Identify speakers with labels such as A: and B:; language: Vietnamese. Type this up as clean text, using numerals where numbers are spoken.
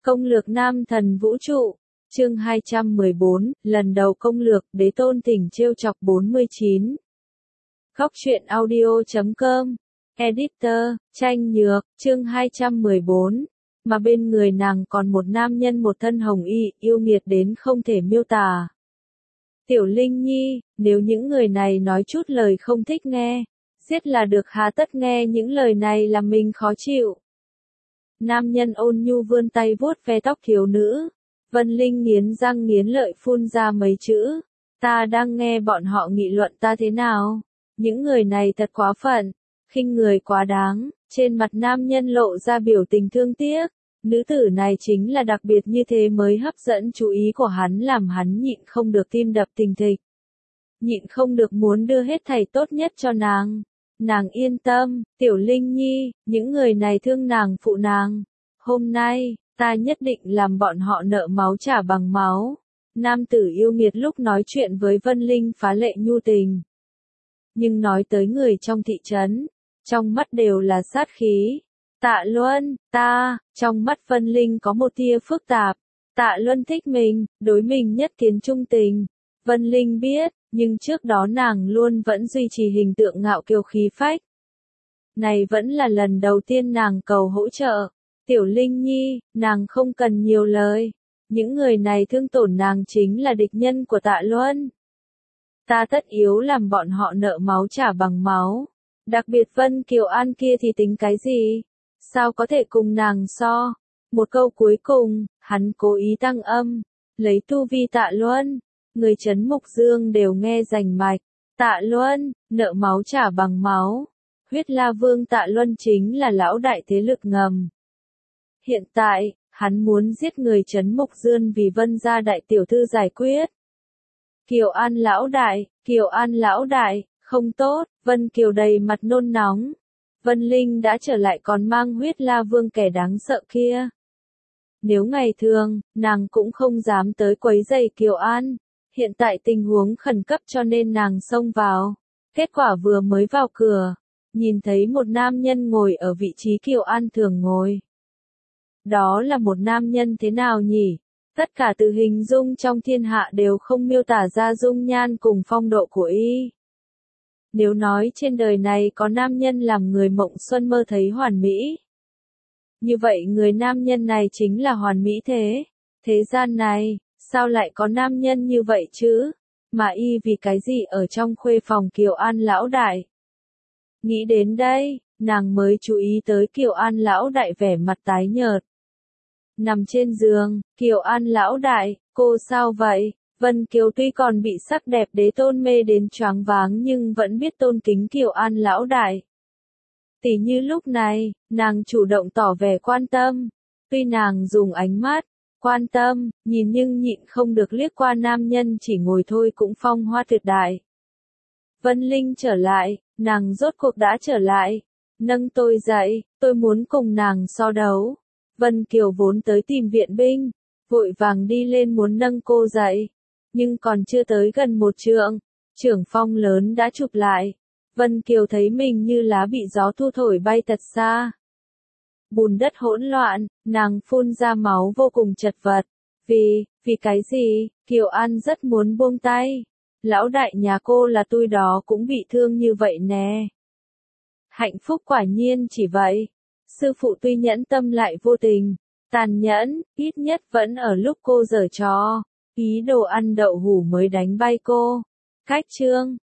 A: Công lược nam thần vũ trụ, chương 214, lần đầu công lược, đế tôn thỉnh trêu chọc 49. Góc truyện audio.com, editor, Tranh Nhược, chương 214. Mà bên người nàng còn một nam nhân một thân hồng y, yêu nghiệt đến không thể miêu tả. Tiểu Linh Nhi, nếu những người này nói chút lời không thích nghe, giết là được hà tất nghe những lời này làm mình khó chịu. Nam nhân ôn nhu vươn tay vuốt ve tóc thiếu nữ. Vân Linh nghiến răng nghiến lợi phun ra mấy chữ. Ta đang nghe bọn họ nghị luận ta thế nào? Những người này thật quá phận, khinh người quá đáng. Trên mặt nam nhân lộ ra biểu tình thương tiếc. Nữ tử này chính là đặc biệt như thế mới hấp dẫn chú ý của hắn, làm hắn nhịn không được tim đập thình thịch. Nhịn không được muốn đưa hết thảy tốt nhất cho nàng. Nàng yên tâm, Tiểu Linh Nhi, những người này thương nàng phụ nàng. Hôm nay, ta nhất định làm bọn họ nợ máu trả bằng máu. Nam tử yêu nghiệt lúc nói chuyện với Vân Linh phá lệ nhu tình. Nhưng nói tới người trong thị trấn, trong mắt đều là sát khí. Tạ Luân, trong mắt Vân Linh có một tia phức tạp. Tạ Luân thích mình, đối mình nhất kiến trung tình. Vân Linh biết, nhưng trước đó nàng luôn vẫn duy trì hình tượng ngạo kiều khí phách. Này vẫn là lần đầu tiên nàng cầu hỗ trợ. Tiểu Linh Nhi, nàng không cần nhiều lời. Những người này thương tổn nàng chính là địch nhân của Tạ Luân. Ta tất yếu làm bọn họ nợ máu trả bằng máu. Đặc biệt Vân Kiều An kia thì tính cái gì? Sao có thể cùng nàng so? Một câu cuối cùng, hắn cố ý tăng âm. Lấy tu vi Tạ Luân. Người trấn Mục Dương đều nghe rành mạch. Tạ Luân, nợ máu trả bằng máu. Huyết La Vương Tạ Luân chính là lão đại thế lực ngầm. Hiện tại, hắn muốn giết người trấn Mục Dương vì Vân gia đại tiểu thư giải quyết. Kiều An lão đại, không tốt. Vân Kiều đầy mặt nôn nóng. Vân Linh đã trở lại còn mang Huyết La Vương kẻ đáng sợ kia. Nếu ngày thường, nàng cũng không dám tới quấy rầy Kiều An. Hiện tại tình huống khẩn cấp cho nên nàng xông vào. Kết quả vừa mới vào cửa, nhìn thấy một nam nhân ngồi ở vị trí Kiều An thường ngồi. Đó là một nam nhân thế nào nhỉ? Tất cả từ hình dung trong thiên hạ đều không miêu tả ra dung nhan cùng phong độ của y. Nếu nói trên đời này có nam nhân làm người mộng xuân mơ thấy hoàn mỹ, như vậy người nam nhân này chính là hoàn mỹ thế. Thế gian này, sao lại có nam nhân như vậy chứ? Mà y vì cái gì ở trong khuê phòng Kiều An lão đại? Nghĩ đến đây, nàng mới chú ý tới Kiều An lão đại vẻ mặt tái nhợt. Nằm trên giường, Kiều An lão đại, cô sao vậy? Vân Kiều tuy còn bị sắc đẹp đế tôn mê đến choáng váng nhưng vẫn biết tôn kính Kiều An lão đại. Tỉ như lúc này, nàng chủ động tỏ vẻ quan tâm. Tuy nàng dùng ánh mắt quan tâm, nhìn nhưng nhịn không được liếc qua nam nhân chỉ ngồi thôi cũng phong hoa tuyệt đại. Vân Linh trở lại, nàng rốt cuộc đã trở lại. Nâng tôi dậy, tôi muốn cùng nàng so đấu. Vân Kiều vốn tới tìm viện binh, vội vàng đi lên muốn nâng cô dậy. Nhưng còn chưa tới gần một trượng, trưởng phong lớn đã chụp lại. Vân Kiều thấy mình như lá bị gió thu thổi bay thật xa. Bùn đất hỗn loạn, nàng phun ra máu vô cùng chật vật. Vì cái gì? Kiều An rất muốn buông tay. Lão đại nhà cô là tôi đó cũng bị thương như vậy nè. Hạnh phúc quả nhiên chỉ vậy. Sư phụ tuy nhẫn tâm lại vô tình, tàn nhẫn, ít nhất vẫn ở lúc cô giở trò, ý đồ ăn đậu hũ mới đánh bay cô. Cách chương